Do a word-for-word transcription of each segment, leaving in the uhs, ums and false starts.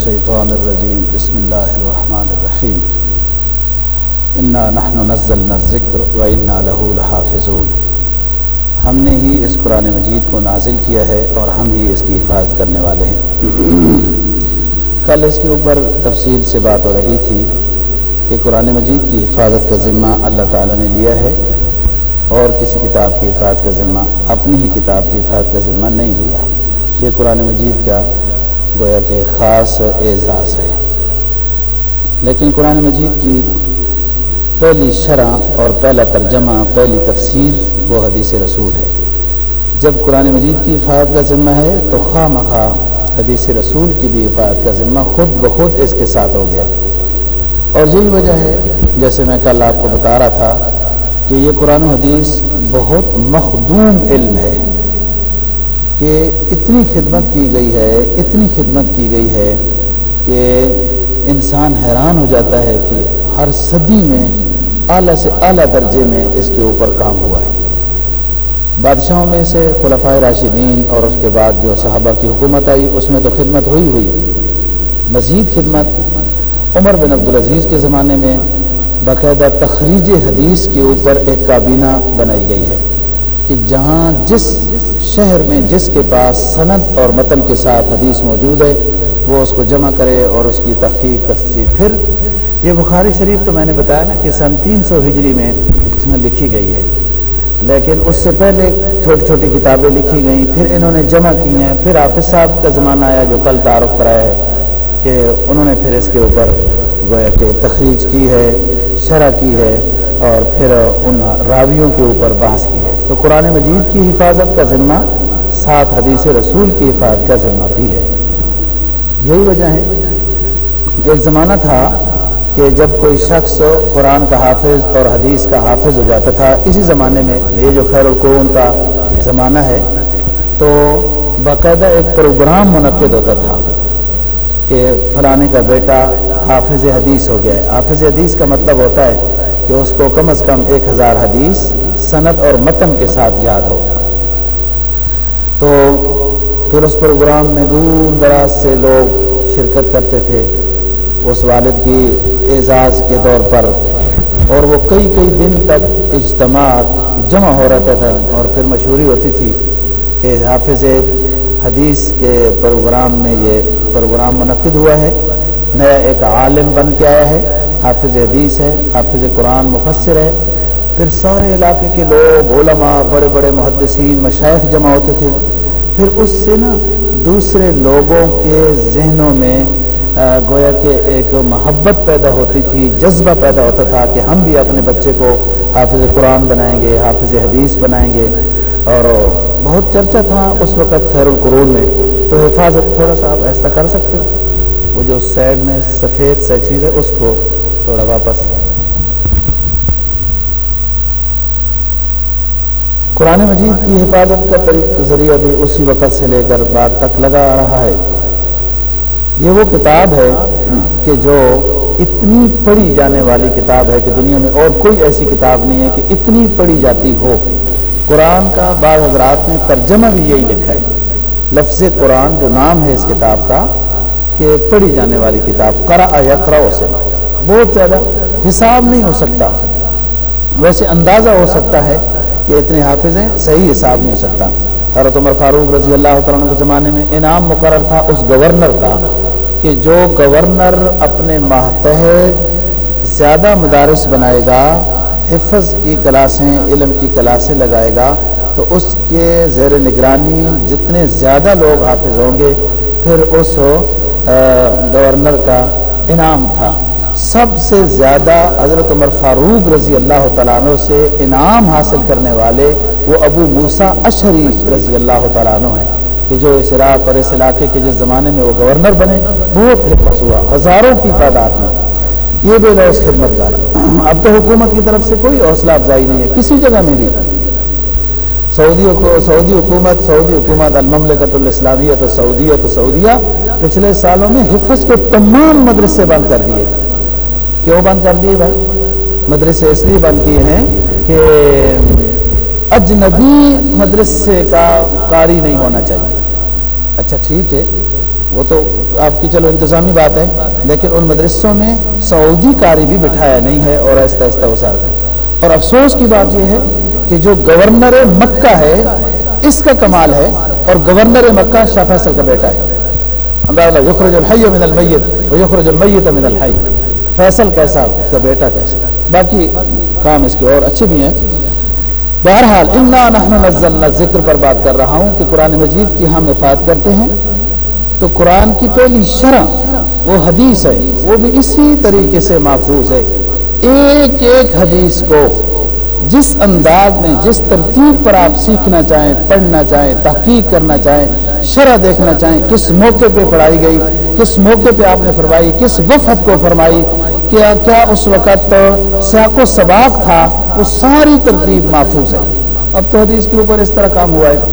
الشیطان الرجیم بسم اللہ الرحمن الرحیم انا نحن نزلنا الذکر وانا لہ لحافظون۔ ہم نے ہی اس قرآن مجید کو نازل کیا ہے اور ہم ہی اس کی حفاظت کرنے والے ہیں۔ کل اس کے اوپر تفصیل سے بات ہو رہی تھی کہ قرآن مجید کی حفاظت کا ذمہ اللہ تعالیٰ نے لیا ہے اور کسی کتاب کی حفاظت کا ذمہ اپنی ہی کتاب کی حفاظت کا ذمہ نہیں لیا۔ یہ قرآن مجید کا گویا کہ خاص اعزاز ہے۔ لیکن قرآن مجید کی پہلی شرح اور پہلا ترجمہ، پہلی تفسیر وہ حدیث رسول ہے۔ جب قرآن مجید کی حفاظت کا ذمہ ہے تو خواہ مخواہ حدیث رسول کی بھی حفاظت کا ذمہ خود بخود اس کے ساتھ ہو گیا۔ اور یہی وجہ ہے، جیسے میں کل آپ کو بتا رہا تھا کہ یہ قرآن و حدیث بہت مخدوم علم ہے کہ اتنی خدمت کی گئی ہے اتنی خدمت کی گئی ہے کہ انسان حیران ہو جاتا ہے کہ ہر صدی میں اعلیٰ سے اعلیٰ درجے میں اس کے اوپر کام ہوا ہے۔ بادشاہوں میں سے خلفائے راشدین اور اس کے بعد جو صحابہ کی حکومت آئی اس میں تو خدمت ہوئی ہوئی مزید خدمت عمر بن عبدالعزیز کے زمانے میں باقاعدہ تخریج حدیث کے اوپر ایک کابینہ بنائی گئی ہے کہ جہاں جس شہر میں جس کے پاس سند اور متن کے ساتھ حدیث موجود ہے وہ اس کو جمع کرے اور اس کی تحقیق تفسیر۔ پھر یہ بخاری شریف تو میں نے بتایا نا کہ سن تین سو ہجری میں اس میں لکھی گئی ہے، لیکن اس سے پہلے چھوٹی چھوٹی کتابیں لکھی گئیں، پھر انہوں نے جمع کی ہیں۔ پھر حافظ صاحب کا زمانہ آیا جو کل تعارف کرایا ہے کہ انہوں نے پھر اس کے اوپر گویا کہ تخریج کی ہے، شرح کی ہے اور پھر ان راویوں کے اوپر بحث کی ہے۔ تو قرآن مجید کی حفاظت کا ذمہ ساتھ حدیث رسول کی حفاظت کا ذمہ بھی ہے۔ یہی وجہ ہے، ایک زمانہ تھا کہ جب کوئی شخص قرآن کا حافظ اور حدیث کا حافظ ہو جاتا تھا، اسی زمانے میں یہ جو خیر القرون کا زمانہ ہے، تو باقاعدہ ایک پروگرام منعقد ہوتا تھا کہ فلانے کا بیٹا حافظ حدیث ہو گیا ہے۔ حافظ حدیث کا مطلب ہوتا ہے کہ اس کو کم از کم ایک ہزار حدیث سند اور متن کے ساتھ یاد ہو۔ تو پھر اس پروگرام میں دور دراز سے لوگ شرکت کرتے تھے اس والد کی اعزاز کے طور پر، اور وہ کئی کئی دن تک اجتماعات جمع ہو رہتا تھا اور پھر مشہوری ہوتی تھی کہ حافظ حدیث کے پروگرام میں یہ پروگرام منعقد ہوا ہے، نیا ایک عالم بن کے آیا ہے، حافظ حدیث ہے، حافظ قرآن مفسر ہے۔ پھر سارے علاقے کے لوگ، علماء، بڑے بڑے محدثین، مشائخ جمع ہوتے تھے۔ پھر اس سے نا دوسرے لوگوں کے ذہنوں میں گویا کہ ایک محبت پیدا ہوتی تھی، جذبہ پیدا ہوتا تھا کہ ہم بھی اپنے بچے کو حافظ قرآن بنائیں گے، حافظ حدیث بنائیں گے۔ اور بہت چرچا تھا اس وقت خیر القرون میں۔ تو حفاظت تھوڑا سا آپ ایسا کر سکتے ہو، وہ جو سائڈ میں سفید سا چیز ہے اس کو تھوڑا واپس۔ قرآن مجید کی حفاظت کا طریقہ ذریعہ بھی اسی وقت سے لے کر بعد تک لگا آ رہا ہے۔ یہ وہ کتاب ہے کہ جو اتنی پڑھی جانے والی کتاب ہے کہ دنیا میں اور کوئی ایسی کتاب نہیں ہے کہ اتنی پڑھی جاتی ہو۔ قرآن کا بعض حضرات نے ترجمہ بھی یہی لکھا ہے، لفظ قرآن جو نام ہے اس کتاب کا، کہ پڑھی جانے والی کتاب، قرأ یقرأ سے بہت زیادہ حساب نہیں ہو سکتا، ویسے اندازہ ہو سکتا ہے کہ اتنے حافظ ہیں، صحیح حساب نہیں ہو سکتا۔ حضرت عمر فاروق رضی اللہ تعالیٰ عنہ کے زمانے میں انعام مقرر تھا اس گورنر کا کہ جو گورنر اپنے ماتحت زیادہ مدارس بنائے گا، حفظ کی کلاسیں، علم کی کلاسیں لگائے گا، تو اس کے زیر نگرانی جتنے زیادہ لوگ حافظ ہوں گے پھر اس گورنر کا انعام تھا۔ سب سے زیادہ حضرت عمر فاروق رضی اللہ تعالیٰ عنہ سے انعام حاصل کرنے والے وہ ابو موسیٰ اشعری رضی اللہ تعالیٰ عنہ ہیں کہ جو اس عراق اور اس علاقے کے جس زمانے میں وہ گورنر بنے بہت حفظ ہوا، ہزاروں کی تعداد میں۔ یہ بے لوث خدمت گار۔ اب تو حکومت کی طرف سے کوئی حوصلہ افزائی نہیں ہے کسی جگہ میں بھی۔ سعودی سعودی حکومت سعودی حکومت المملکۃ الاسلامیہ سعودیہ سعودیہ پچھلے سالوں میں حفظ کے تمام مدرسے بند کر دیے۔ کیوں بند کر دیے بھائی؟ مدرسے اس لیے بند کیے ہیں کہ اجنبی مدرسے کا قاری نہیں ہونا چاہیے۔ اچھا ٹھیک ہے، وہ تو آپ کی چلو انتظامی بات ہے، لیکن ان مدرسوں میں سعودی قاری بھی بٹھایا نہیں ہے، اور آہستہ آہستہ وہ سار کر۔ اور افسوس کی بات یہ ہے کہ جو گورنر مکہ ہے اس کا کمال ہے، اور گورنر مکہ شاہ فیصل کا بیٹا ہے۔ اللہ یخرج الحی من المیت و یخرج المیت من الحی، فیصل کیسا، اس کا بیٹا کیسا، باقی کام اس کے اور اچھے بھی ہیں۔ بہرحال انا نحن نزلنا الذکر پر بات کر رہا ہوں کہ قرآن مجید کی ہم افاد کرتے ہیں، تو قرآن کی پہلی شرح وہ حدیث ہے، وہ بھی اسی طریقے سے محفوظ ہے۔ ایک ایک حدیث کو جس انداز میں، جس ترتیب پر آپ سیکھنا چاہیں، پڑھنا چاہیں، تحقیق کرنا چاہیں، شرح دیکھنا چاہیں، کس موقع پہ پڑھائی گئی، کس موقع پہ آپ نے فرمائی، کس وفد کو فرمائی، کیا کیا اس وقت سیاق و سباق تھا، وہ ساری ترتیب محفوظ ہے۔ اب تو حدیث کے اوپر اس طرح کام ہوا ہے۔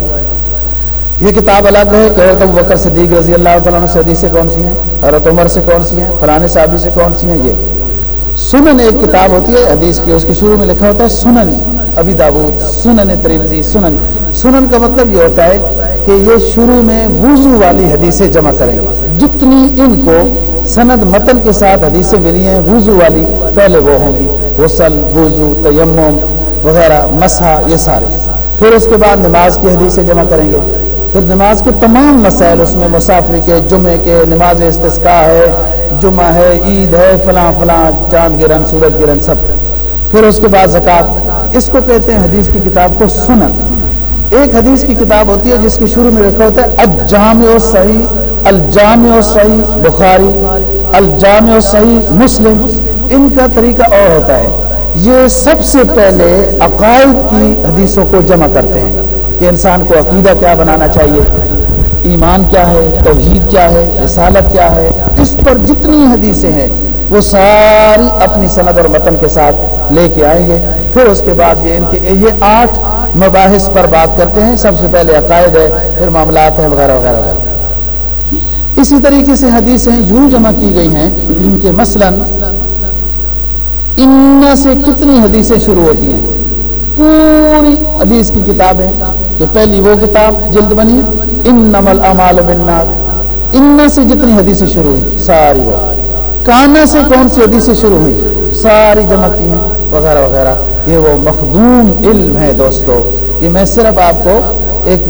یہ کتاب الگ ہے کہ حضرت ابوبکر صدیق رضی اللہ تعالیٰ عنہ سے حدیثیں کون سی ہیں، حضرت عمر سے کون سی ہیں، فلانے صحابی سے کون سی ہیں۔ یہ سنن ایک کتاب ہوتی ہے حدیث کی، اس کے شروع میں لکھا ہوتا ہے سنن ابی داؤد، سنن ترمذی، سنن سنن کا مطلب یہ ہوتا ہے کہ یہ شروع میں وضو والی حدیثیں جمع کریں گے، جتنی ان کو سند متن کے ساتھ حدیثیں ملی ہیں وضو والی پہلے وہ ہوں گی، غسل، وضو، تیمم وغیرہ، مسح، یہ سارے۔ پھر اس کے بعد نماز کی حدیثیں جمع کریں گے، پھر نماز کے تمام مسائل، اس میں مسافر کے، جمعے کے، نماز استسقاء ہے، جمعہ ہے، عید ہے، فلاں فلاں، چاند گرہن، سورج گرہن، سب۔ پھر اس کے بعد زکوٰۃ، اس کو کہتے ہیں حدیث کی کتاب کو سنن۔ ایک حدیث کی کتاب ہوتی ہے جس کے شروع میں لکھا ہوتا ہے الجامع الصحیح، الجامع الصحیح بخاری، الجامع الصحیح مسلم۔ ان کا طریقہ اور ہوتا ہے، یہ سب سے پہلے عقائد کی حدیثوں کو جمع کرتے ہیں کہ انسان کو عقیدہ کیا بنانا چاہیے، ایمان کیا ہے، توحید کیا ہے، رسالت کیا ہے، اس پر جتنی حدیثیں ہیں وہ ساری اپنی سند اور متن کے ساتھ لے کے آئیں گے۔ پھر اس کے بعد یہ ان کے یہ آٹھ مباحث پر بات کرتے ہیں۔ سب سے پہلے عقائد ہے، پھر معاملات ہیں، وغیرہ وغیرہ وغیرہ۔ اسی طریقے سے حدیثیں یوں جمع کی گئی ہیں کہ مثلاً ان سے کتنی حدیثیں شروع ہوتی ہیں، پوری حدیث کی کتاب ہے کہ پہلی وہ کتاب جلد بنی انما الاعمال بالنیات، ان سے جتنی حدیثیں شروع ہوئی ساری وہ، کانا سے کون سی حدیثیں شروع ہوئی ساری جمع کی ہیں، وغیرہ وغیرہ۔ یہ وہ مخدوم علم ہے دوستو، کہ میں صرف آپ کو ایک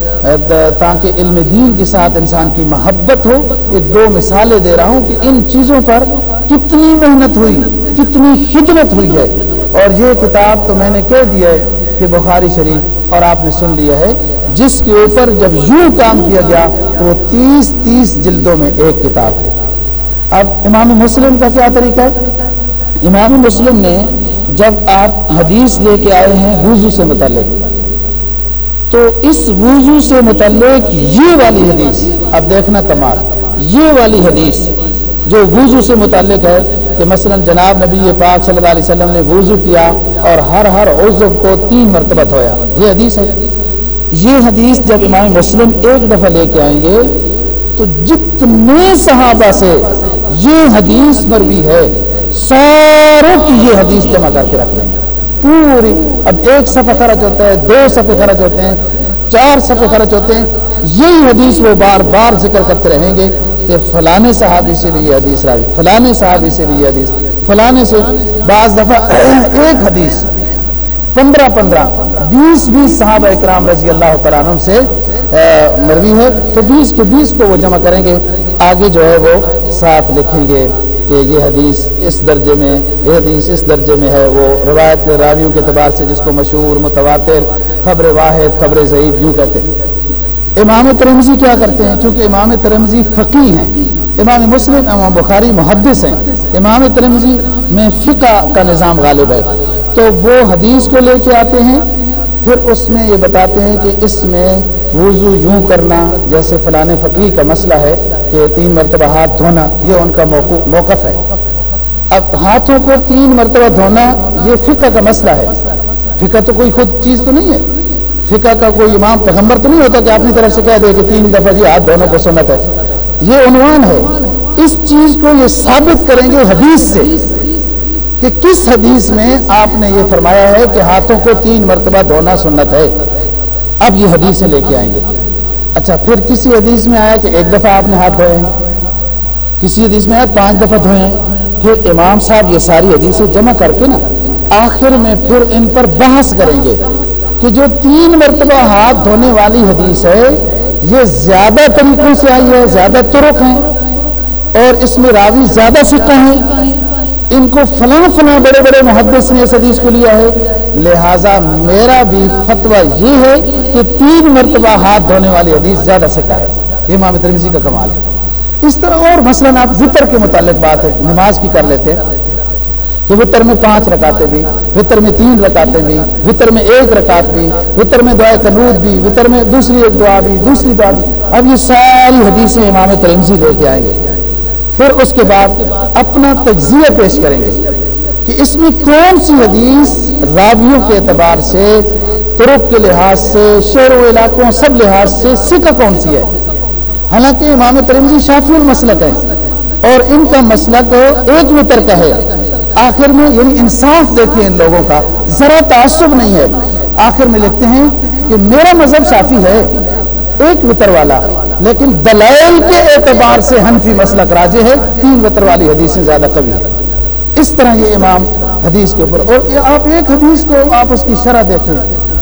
تاکہ علم دین کے ساتھ انسان کی محبت ہو، ایک دو مثالیں دے رہا ہوں کہ ان چیزوں پر کتنی محنت ہوئی، کتنی خدمت ہوئی ہے۔ اور یہ کتاب تو میں نے کہہ دیا ہے کہ بخاری شریف، اور آپ نے سن لیا ہے، جس کے اوپر جب یوں کام کیا گیا تو وہ تیس تیس جلدوں میں ایک کتاب ہے۔ اب امام مسلم کا کیا طریقہ ہے؟ امام مسلم نے جب آپ حدیث لے کے آئے ہیں وضو سے متعلق، تو اس وضو سے متعلق یہ والی حدیث، اب دیکھنا کمال، یہ والی حدیث جو وضو سے متعلق ہے کہ مثلا جناب نبی پاک صلی اللہ علیہ وسلم نے وضو کیا اور ہر ہر عضو کو تین مرتبہ دھویا، یہ حدیث ہے۔ یہ حدیث جب امام مسلم ایک دفعہ لے کے آئیں گے تو جتنے صحابہ سے یہ حدیث مروی ہے ساروں کی یہ حدیث جمع کر کے رکھ دیں گے پوری۔ اب ایک صفحہ خرچ ہوتا ہے، دو صفحے خرچ ہوتے ہیں، چار صفحے خرچ ہوتے ہیں، یہی حدیث وہ بار بار ذکر کرتے رہیں گے کہ فلانے صحابی سے بھی یہ حدیث راوی، فلانے صحابی سے بھی یہ حدیث، فلانے سے۔ بعض دفعہ ایک حدیث پندرہ پندرہ بیس بیس صحابہ اکرام رضی اللہ تعالیٰ عنہ سے مروی ہے، تو بیس کے بیس کو وہ جمع کریں گے، آگے جو ہے وہ ساتھ لکھیں گے کہ یہ حدیث اس درجے میں، یہ حدیث اس درجے میں ہے، وہ روایت کے راویوں کے اعتبار سے جس کو مشہور، متواتر، خبر واحد، خبر ضعیف یوں کہتے ہیں۔ امام ترمذی کیا کرتے ہیں؟ چونکہ امام ترمذی فقیہ ہیں، امام مسلم، امام بخاری محدث ہیں، امام ترمذی میں فقہ کا نظام غالب ہے، تو وہ حدیث کو لے کے آتے ہیں، پھر اس میں یہ بتاتے ہیں کہ اس میں وضو یوں کرنا، جیسے فلانے فقیہ کا مسئلہ ہے کہ تین مرتبہ ہاتھ دھونا، یہ ان کا موقف ہے۔ اب ہاتھوں کو تین مرتبہ دھونا یہ فقہ کا مسئلہ ہے، فقہ تو کوئی خود چیز تو نہیں ہے، فقہ کا کوئی امام پیغمبر تو نہیں ہوتا کہ اپنی طرف سے کہہ دے کہ تین دفعہ جی ہاتھ دھونے کو سنت ہے، یہ عنوان ہے۔ اس چیز کو یہ ثابت کریں گے حدیث سے کہ کس حدیث میں آپ نے یہ فرمایا ہے کہ ہاتھوں کو تین مرتبہ دھونا سنت ہے۔ اب یہ حدیثیں لے کے آئیں گے، اچھا پھر کسی حدیث میں آیا کہ ایک دفعہ آپ نے ہاتھ دھوئے ہیں، کسی حدیث میں آیا پانچ دفعہ دھوئے ہیں. پھر امام صاحب یہ ساری حدیثیں جمع کر کے نا آخر میں پھر ان پر بحث کریں گے کہ جو تین مرتبہ ہاتھ دھونے والی حدیث ہے یہ زیادہ طریقوں سے آئی ہے، زیادہ طرق ہیں اور اس میں راوی زیادہ فقہ ہیں، ان کو فلاں فلاں بڑے بڑے محدث نے اس حدیث کو لیا ہے، لہٰذا میرا بھی فتویٰ یہ ہے کہ تین مرتبہ ہاتھ دھونے والی حدیث زیادہ فقہ ہے. یہ امام ترمذی کا کمال ہے. اس طرح اور مثلاً آپ وطر کے متعلق بات ہے، نماز کی کر لیتے ہیں کہ وطر میں پانچ رکعتیں بھی، وطر میں تین رکعتیں بھی، وطر میں ایک رکعت بھی، وطر میں دعائے قنوت بھی، وطر میں دوسری ایک دعا بھی، دوسری دعا بھی. اب یہ ساری حدیثیں امام ترمذی لے کے آئیں گے. پھر اس کے بعد اپنا تجزیہ پیش کریں گے کہ اس میں کون سی حدیث راویوں کے اعتبار سے، طرق کے لحاظ سے، شہر و علاقوں سب لحاظ سے سکہ کون سی ہے. حالانکہ امام ترمذی شافعی المسلک ہے اور ان کا مسلک ایک وطر کا ہے. آخر میں یعنی انصاف دیکھیں ان لوگوں کا، ذرا تعصب نہیں ہے. آخر میں لکھتے ہیں کہ میرا مذہب شافعی ہے ایک وطر والا، لیکن دلائل کے اعتبار سے حنفی مسلک راجح ہے، تین وطر والی حدیثیں زیادہ قوی ہے. اس طرح یہ امام حدیث کے اوپر. اور آپ ایک حدیث کو آپ اس کی شرح دیکھیں،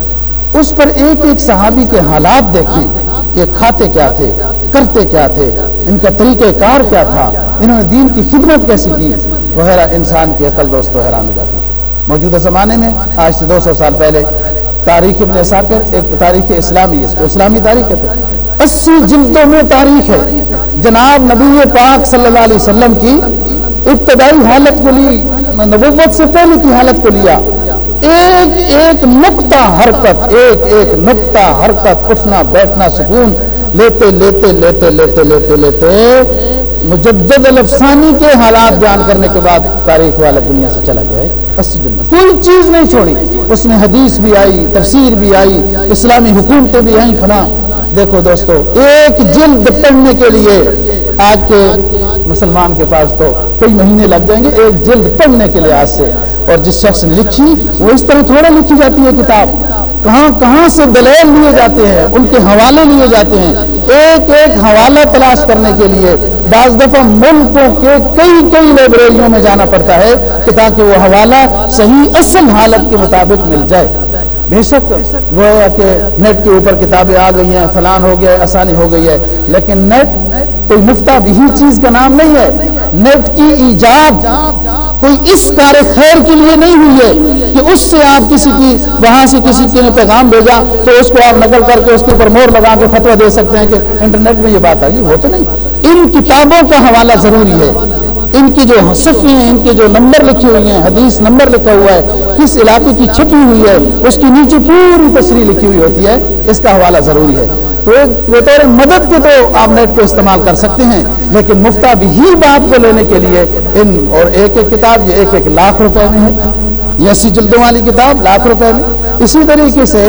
اس پر ایک ایک صحابی کے حالات دیکھیں کہ کھاتے کیا تھے، کرتے کیا تھے، ان کا طریقہ کار کیا تھا، انہوں نے دین کی خدمت کیسی کی وغیرہ. انسان کی عقل دوستو حیران ہو جاتی ہے. موجودہ زمانے میں آج سے دو سو سال پہلے تاریخ ابن عساکر، ایک تاریخ اسلامی، اس کو اسلامی تاریخ کہتے ہیں، اسی جلدوں میں تاریخ ہے. جناب نبی پاک صلی اللہ علیہ وسلم کی ابتدائی حالت کو لی، نبوت سے پہلے کی حالت کو لیا، ایک ایک نقطہ حرکت، ایک ایک نقطہ حرکت، اٹھنا بیٹھنا سکون لیتے لیتے لیتے لیتے لیتے لیتے مجدد الافسانی کے حالات بیان کرنے کے بعد تاریخ والا دنیا سے چلا گیا ہے. اسی جلد کوئی چیز نہیں چھوڑی. اس میں حدیث بھی آئی، تفسیر بھی آئی، اسلامی حکومتیں بھی آئیں فلاں. دیکھو دوستو ایک جلد پڑھنے کے لیے آج کے مسلمان کے پاس تو کئی مہینے لگ جائیں گے ایک جلد پڑھنے کے لحاظ سے. اور جس شخص نے لکھی وہ اس طرح تھوڑا لکھی جاتی ہے کتاب، کہاں کہاں سے دلائل لیے جاتے ہیں، ان کے حوالے لیے جاتے ہیں. ایک ایک حوالہ تلاش کرنے کے لیے بعض دفعہ ملکوں کے کئی کئی لائبریریوں میں جانا پڑتا ہے کہ تاکہ وہ حوالہ صحیح اصل حالت کے مطابق مل جائے. بے شک وہ کہ نیٹ کے اوپر کتابیں آ گئی ہیں، فلان ہو گیا ہے، آسانی ہو گئی ہے، لیکن نیٹ کوئی مفتہ بھی چیز کا نام نہیں ہے. نیٹ کی ایجاد کوئی اس کار خیر کے لیے نہیں ہوئی ہے کہ اس سے آپ کسی کی وہاں سے کسی کے نے پیغام بھیجا تو اس کو آپ نقل کر کے اس کے اوپر مور لگا کے فتویٰ دے سکتے ہیں کہ انٹرنیٹ میں یہ بات آ گئی. وہ تو نہیں. ان کتابوں کا حوالہ ضروری ہے. ان کی جو صفحے ہیں، ان کے جو نمبر لکھے ہوئے ہیں، حدیث نمبر لکھا ہوا ہے، کس علاقے کی چھپی ہوئی ہے، اس کی نیچے پوری تصریح لکھی ہوئی ہوتی ہے. اس کا حوالہ ضروری ہے. تو بطور مدد کے تو آپ نیٹ کو استعمال کر سکتے ہیں، لیکن مفتہ بھی ہی بات کو لینے کے لیے ان اور ایک ایک کتاب یہ ایک ایک لاکھ روپے میں ہے. یہ اسی جلدوں والی کتاب لاکھ روپے میں. اسی طریقے سے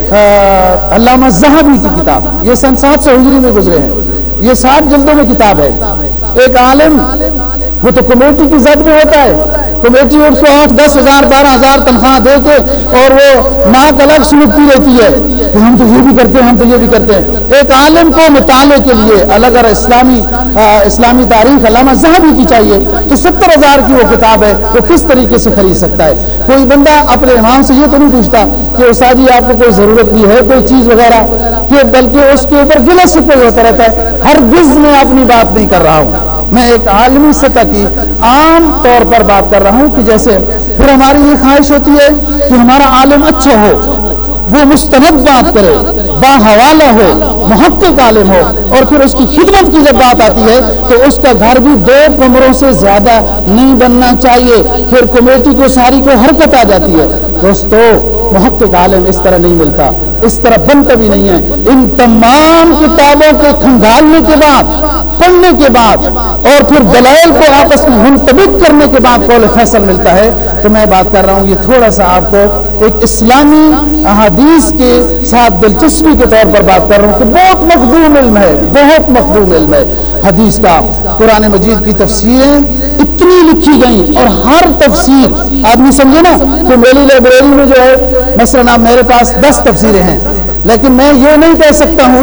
علامہ ذہبی کی کتاب یہ سن سات سو ہجری میں گزرے ہیں، یہ سات جلدوں میں کتاب ہے. ایک عالم وہ تو کمیٹی کی زد میں ہوتا ہے، کمیٹی اس کو آٹھ دس ہزار بارہ ہزار تنخواہ دے کے اور وہ ناک الگ سلوکتی رہتی ہے کہ ہم تو یہ بھی کرتے ہیں، ہم تو یہ بھی کرتے ہیں. ایک عالم کو مطالعے کے لیے الگ اور اسلامی اسلامی تاریخ علامہ ذہبی کی چاہیے تو ستر ہزار کی وہ کتاب ہے، وہ کس طریقے سے خرید سکتا ہے؟ کوئی بندہ اپنے امام سے یہ تو نہیں پوچھتا کہ استاد جی آپ کو کوئی ضرورت بھی ہے کوئی چیز وغیرہ، کہ بلکہ اس کے اوپر گلا شکوہ ہوتا رہتا ہے. ہرگز میں اپنی بات نہیں کر رہا ہوں، میں ایک عالمی سطح کی عام طور پر بات کر رہا ہوں کہ جیسے پھر ہماری یہ خواہش ہوتی ہے کہ ہمارا عالم اچھا ہو، وہ مستند بات کرے، باحوالہ ہو، محقق عالم ہو، اور پھر اس کی خدمت کی جب بات آتی ہے تو اس کا گھر بھی دو کمروں سے زیادہ نہیں بننا چاہیے. پھر کمیٹی کو ساری کو حرکت آ جاتی ہے. دوستو محقق عالم اس طرح نہیں ملتا، اس طرح بنتا بھی نہیں ہے. ان تمام کتابوں کے کھنگالنے کے بعد، پڑھنے کے بعد اور پھر دلائل کو آپس میں منطبق کرنے کے بعد قول فیصل ملتا ہے. تو میں بات کر رہا ہوں یہ تھوڑا سا آپ کو ایک اسلامی احادیث کے ساتھ دلچسپی کے طور پر بات کر رہا ہوں کہ بہت مخدوم علم ہے، بہت مخدوم علم ہے حدیث کا. قرآن مجید کی تفسیریں اتنی لکھی گئیں اور ہر تفسیر آپ نہیں سمجھے نا کہ میری لائبریری میں جو ہے مثلاً آپ میرے پاس دس تفسیریں ہیں، لیکن میں یہ نہیں کہہ سکتا ہوں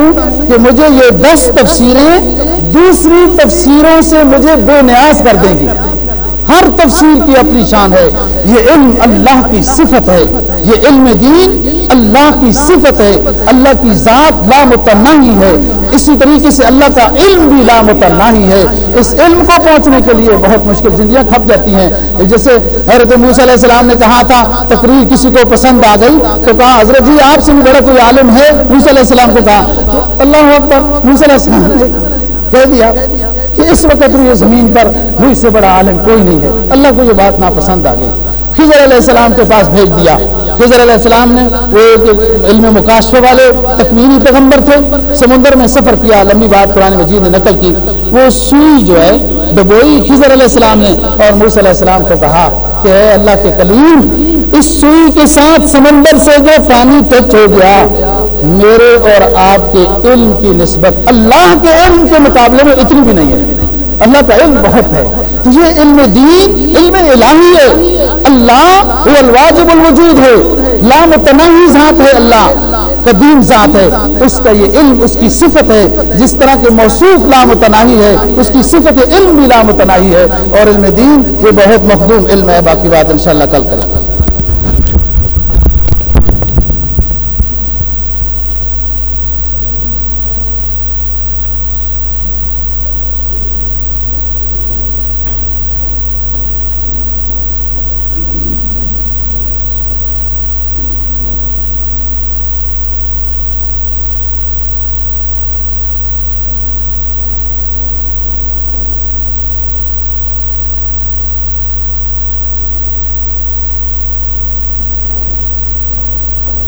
کہ مجھے یہ دس تفسیریں دوسری تفسیروں سے مجھے بے نیاز کر دیں گی. ہر تفسیر کی اپنی شان ہے. یہ علم اللہ کی صفت ہے, یہ علم دین اللہ کی صفت ہے, اللہ کی ذات لامتناہی ہے. اسی طریقے سے اللہ کا علم بھی لامتناہی ہے. اس علم کو پہنچنے کے لیے بہت مشکل زندگیاں کھپ جاتی ہیں. جیسے حضرت موسیٰ علیہ السلام نے کہا تھا, تقریر کسی کو پسند آ گئی تو کہا حضرت جی آپ سے بھی بڑا کوئی عالم ہے. موسیٰ علیہ السلام کو کہا تو اللہ اکبر, موسیٰ علیہ السلام نے کہہ دیا کہ اس وقت یہ زمین پر مجھ سے بڑا عالم کوئی نہیں ہے. اللہ کو یہ بات ناپسند آ گئی. خضر علیہ السلام کے پاس بھیج دیا. خضر علیہ السلام نے وہ ایک علم مکاشفہ والے تکوینی پیغمبر تھے, سمندر میں سفر کیا. لمبی بات قرآن مجید نے نقل کی. وہ سوئی جو ہے ڈبوئی خضر علیہ السلام نے اور موسیٰ علیہ السلام کو کہا کہ اے اللہ کے کلیم, اس سوئی کے ساتھ سمندر سے جو پانی ٹچ ہو گیا, میرے اور آپ کے علم کی نسبت اللہ کے علم کے مقابلے میں اتنی بھی نہیں ہے. اللہ کا علم بہت ہے. تو یہ علم دین علم الہی ہے. اللہ وہ الواجب الوجود ہے, لامتناہی ذات ہے, اللہ قدیم ذات ہے. اس کا یہ علم اس کی صفت ہے. جس طرح کے موصوف لامتناہی ہے, اس کی صفت علم بھی لامتناہی ہے. اور علم دین یہ بہت مخدوم علم ہے. باقی بات انشاءاللہ کل کریں.